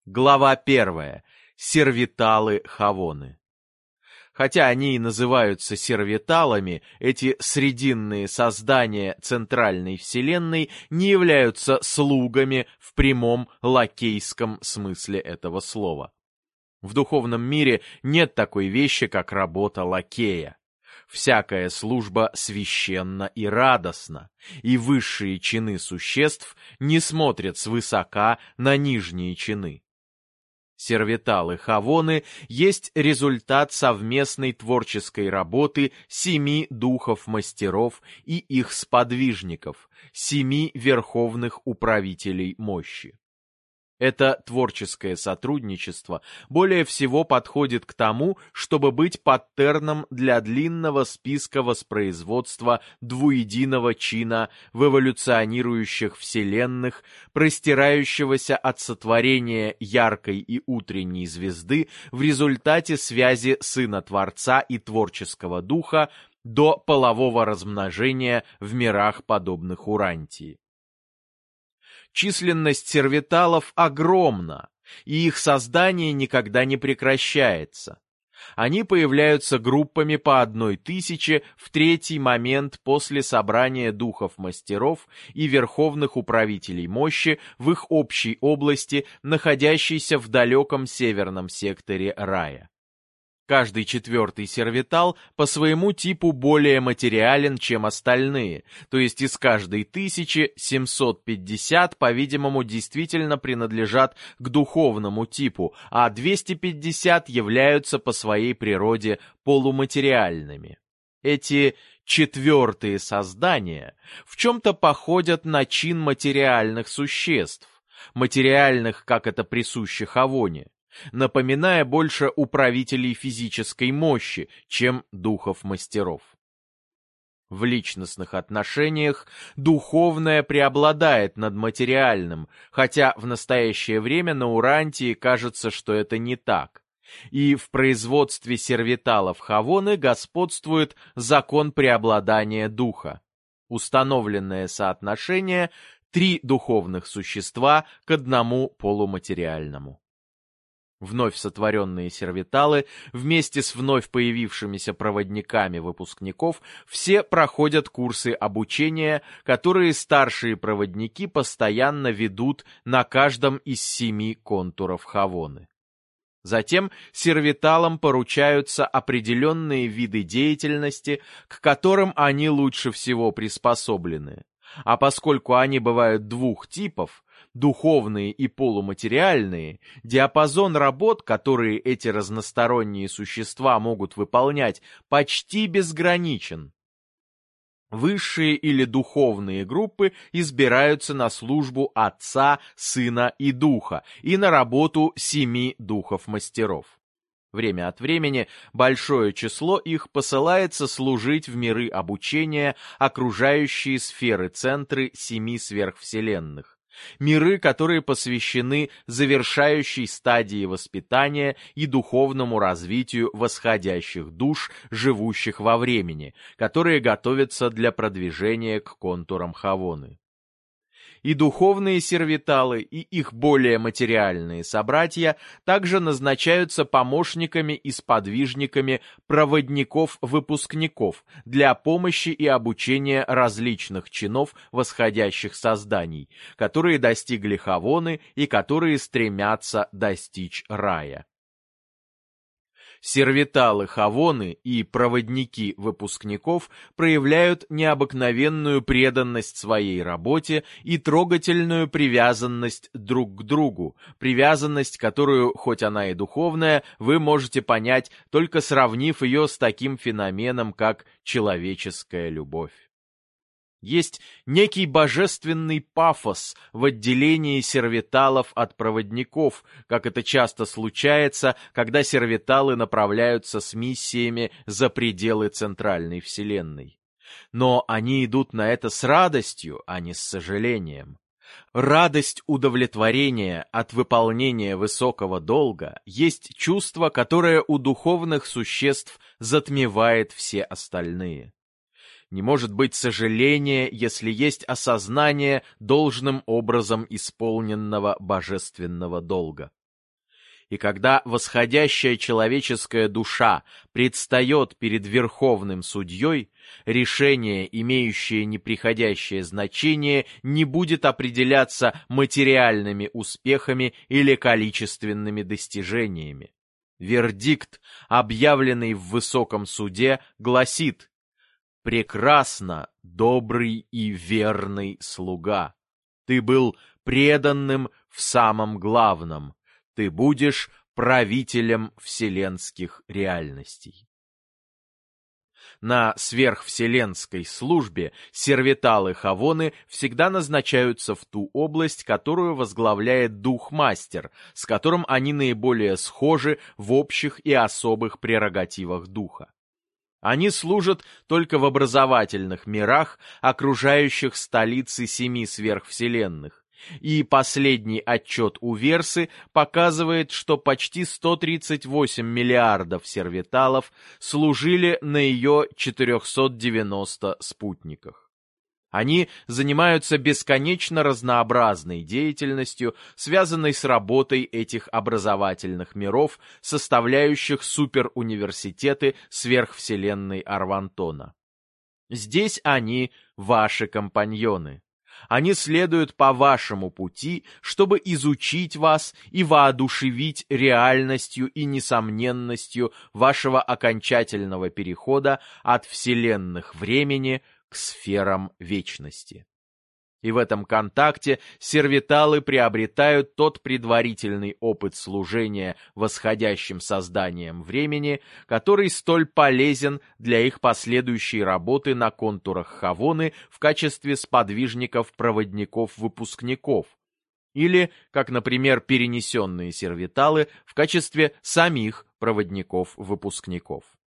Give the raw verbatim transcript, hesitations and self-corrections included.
Глава первая. Сервиталы Хавоны. Хотя они и называются сервиталами, эти срединные создания центральной вселенной не являются слугами в прямом лакейском смысле этого слова. В духовном мире нет такой вещи, как работа лакея. Всякая служба священна и радостна, и высшие чины существ не смотрят свысока на нижние чины. Сервиталы Хавоны есть результат совместной творческой работы семи духов-мастеров и их сподвижников, семи верховных управителей мощи. Это творческое сотрудничество более всего подходит к тому, чтобы быть паттерном для длинного списка воспроизводства двуединого чина в эволюционирующих вселенных, простирающегося от сотворения яркой и утренней звезды в результате связи Сына Творца и творческого духа до полового размножения в мирах, подобных Урантии. Численность сервиталов огромна, и их создание никогда не прекращается. Они появляются группами по одной тысяче в третий момент после собрания духов-мастеров и верховных управителей мощи в их общей области, находящейся в далеком северном секторе рая. Каждый четвертый сервитал по своему типу более материален, чем остальные, то есть из каждой тысячи семьсот пятьдесят, по-видимому, действительно принадлежат к духовному типу, а двести пятьдесят являются по своей природе полуматериальными. Эти четвертые создания в чем-то походят на чин материальных существ, материальных, как это присуще Хавоне, напоминая больше управителей физической мощи, чем духов-мастеров. В личностных отношениях духовное преобладает над материальным, хотя в настоящее время на Урантии кажется, что это не так. И в производстве сервиталов Хавоны господствует закон преобладания духа. Установленное соотношение – три духовных существа к одному полуматериальному. Вновь сотворенные сервиталы вместе с вновь появившимися проводниками выпускников все проходят курсы обучения, которые старшие проводники постоянно ведут на каждом из семи контуров Хавоны. Затем сервиталам поручаются определенные виды деятельности, к которым они лучше всего приспособлены. А поскольку они бывают двух типов, духовные и полуматериальные, диапазон работ, которые эти разносторонние существа могут выполнять, почти безграничен. Высшие или духовные группы избираются на службу Отца, Сына и Духа и на работу семи духов-мастеров. Время от времени большое число их посылается служить в миры обучения, окружающие сферы-центры семи сверхвселенных. Миры, которые посвящены завершающей стадии воспитания и духовному развитию восходящих душ, живущих во времени, которые готовятся для продвижения к контурам Хавоны. И духовные сервиталы, и их более материальные собратья также назначаются помощниками и сподвижниками проводников-выпускников для помощи и обучения различных чинов восходящих созданий, которые достигли Хавоны и которые стремятся достичь рая. Сервиталы Хавоны и проводники выпускников проявляют необыкновенную преданность своей работе и трогательную привязанность друг к другу, привязанность, которую, хоть она и духовная, вы можете понять, только сравнив ее с таким феноменом, как человеческая любовь. Есть некий божественный пафос в отделении сервиталов от проводников, как это часто случается, когда сервиталы направляются с миссиями за пределы центральной вселенной. Но они идут на это с радостью, а не с сожалением. Радость удовлетворения от выполнения высокого долга есть чувство, которое у духовных существ затмевает все остальные. Не может быть сожаления, если есть осознание должным образом исполненного божественного долга. И когда восходящая человеческая душа предстает перед Верховным Судьей, решение, имеющее неприходящее значение, не будет определяться материальными успехами или количественными достижениями. Вердикт, объявленный в высоком суде, гласит: «Прекрасно, добрый и верный слуга! Ты был преданным в самом главном. Ты будешь правителем вселенских реальностей». На сверхвселенской службе сервиталы-хавоны всегда назначаются в ту область, которую возглавляет дух-мастер, с которым они наиболее схожи в общих и особых прерогативах духа. Они служат только в образовательных мирах, окружающих столицы семи сверхвселенных. И последний отчет Уверсы показывает, что почти сто тридцать восемь миллиардов сервиталов служили на ее четырехстах девяноста спутниках. Они занимаются бесконечно разнообразной деятельностью, связанной с работой этих образовательных миров, составляющих суперуниверситеты сверхвселенной Арвантона. Здесь они ваши компаньоны. Они следуют по вашему пути, чтобы изучить вас и воодушевить реальностью и несомненностью вашего окончательного перехода от вселенных времени к сферам вечности. И в этом контакте сервиталы приобретают тот предварительный опыт служения восходящим созданиям времени, который столь полезен для их последующей работы на контурах Хавоны в качестве сподвижников-проводников-выпускников, или, как, например, перенесенные сервиталы в качестве самих проводников-выпускников.